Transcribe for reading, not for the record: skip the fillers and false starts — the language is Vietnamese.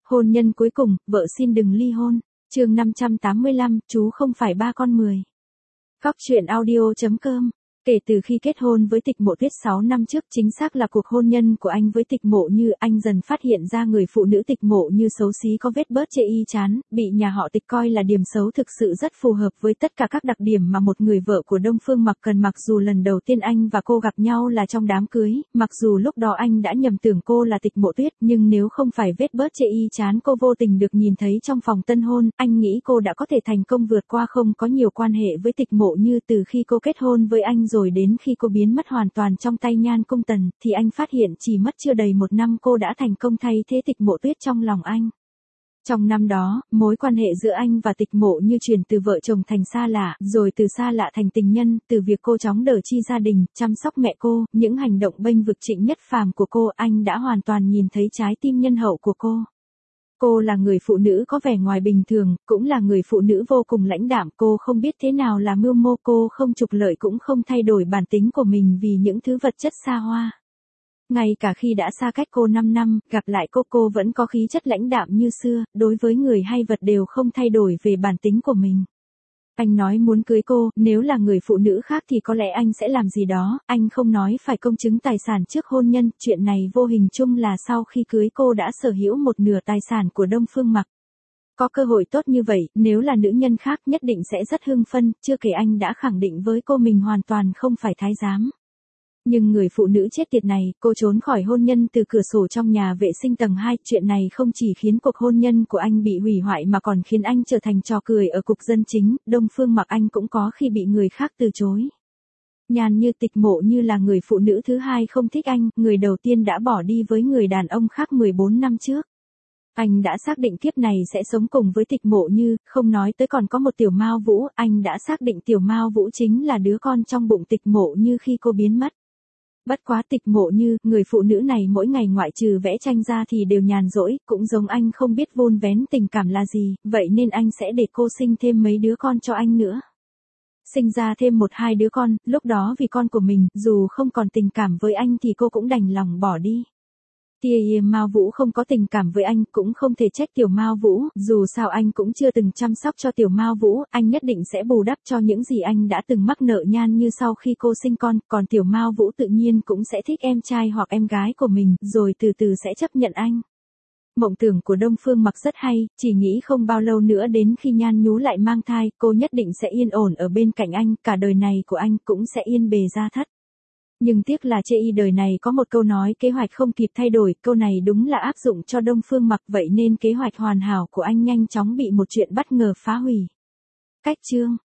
Hôn nhân cuối cùng, vợ xin đừng ly hôn. Chương 585, chú không phải ba con 10. Góc truyện audio.com. Kể từ khi kết hôn với Tịch Mộ Tuyết 6 năm trước, chính xác là cuộc hôn nhân của anh với Tịch Mộ Như, anh dần phát hiện ra người phụ nữ Tịch Mộ Như xấu xí có vết bớt chê y chán, bị nhà họ Tịch coi là điểm xấu thực sự rất phù hợp với tất cả các đặc điểm mà một người vợ của Đông Phương Mặc cần. Mặc dù lần đầu tiên anh và cô gặp nhau là trong đám cưới, mặc dù lúc đó anh đã nhầm tưởng cô là Tịch Mộ Tuyết, nhưng nếu không phải vết bớt chê y chán cô vô tình được nhìn thấy trong phòng tân hôn, anh nghĩ cô đã có thể thành công vượt qua không có nhiều quan hệ với Tịch Mộ Như. Từ khi cô kết hôn với anh rồi đến khi cô biến mất hoàn toàn trong tay Nhan Cung Tần, thì anh phát hiện chỉ mất chưa đầy một năm cô đã thành công thay thế Tịch Mộ Tuyết trong lòng anh. Trong năm đó, mối quan hệ giữa anh và Tịch Mộ Như chuyển từ vợ chồng thành xa lạ, rồi từ xa lạ thành tình nhân, từ việc cô chóng đỡ chi gia đình, chăm sóc mẹ cô, những hành động bênh vực Trịnh Nhất Phàm của cô, anh đã hoàn toàn nhìn thấy trái tim nhân hậu của cô. Cô là người phụ nữ có vẻ ngoài bình thường, cũng là người phụ nữ vô cùng lãnh đạm, cô không biết thế nào là mưu mô, cô không trục lợi cũng không thay đổi bản tính của mình vì những thứ vật chất xa hoa. Ngay cả khi đã xa cách cô 5 năm, gặp lại cô vẫn có khí chất lãnh đạm như xưa, đối với người hay vật đều không thay đổi về bản tính của mình. Anh nói muốn cưới cô, nếu là người phụ nữ khác thì có lẽ anh sẽ làm gì đó, anh không nói phải công chứng tài sản trước hôn nhân, chuyện này vô hình chung là sau khi cưới cô đã sở hữu một nửa tài sản của Đông Phương Mặc. Có cơ hội tốt như vậy, nếu là nữ nhân khác nhất định sẽ rất hưng phân, chưa kể anh đã khẳng định với cô mình hoàn toàn không phải thái giám. Nhưng người phụ nữ chết tiệt này, cô trốn khỏi hôn nhân từ cửa sổ trong nhà vệ sinh tầng 2, chuyện này không chỉ khiến cuộc hôn nhân của anh bị hủy hoại mà còn khiến anh trở thành trò cười ở cục dân chính. Đông Phương Mặc anh cũng có khi bị người khác từ chối. Nhan Như Tịch Mộ Như là người phụ nữ thứ hai không thích anh, người đầu tiên đã bỏ đi với người đàn ông khác 14 năm trước. Anh đã xác định kiếp này sẽ sống cùng với Tịch Mộ Như, không nói tới còn có một Tiểu Mao Vũ, anh đã xác định Tiểu Mao Vũ chính là đứa con trong bụng Tịch Mộ Như khi cô biến mất. Bất quá Tịch Mộ Như, người phụ nữ này mỗi ngày ngoại trừ vẽ tranh ra thì đều nhàn rỗi, cũng giống anh không biết vun vén tình cảm là gì, vậy nên anh sẽ để cô sinh thêm mấy đứa con cho anh nữa. Sinh ra thêm 1-2 đứa con, lúc đó vì con của mình, dù không còn tình cảm với anh thì cô cũng đành lòng bỏ đi. Tia Mao Vũ không có tình cảm với anh, cũng không thể trách Tiểu Mao Vũ, dù sao anh cũng chưa từng chăm sóc cho Tiểu Mao Vũ, anh nhất định sẽ bù đắp cho những gì anh đã từng mắc nợ Nhan Như sau khi cô sinh con, còn Tiểu Mao Vũ tự nhiên cũng sẽ thích em trai hoặc em gái của mình, rồi từ từ sẽ chấp nhận anh. Mộng tưởng của Đông Phương Mặc rất hay, chỉ nghĩ không bao lâu nữa đến khi Nhan Nhú lại mang thai, cô nhất định sẽ yên ổn ở bên cạnh anh, cả đời này của anh cũng sẽ yên bề gia thất. Nhưng tiếc là chê y đời này có một câu nói kế hoạch không kịp thay đổi, câu này đúng là áp dụng cho Đông Phương Mặc, vậy nên kế hoạch hoàn hảo của anh nhanh chóng bị một chuyện bất ngờ phá hủy. Cách chương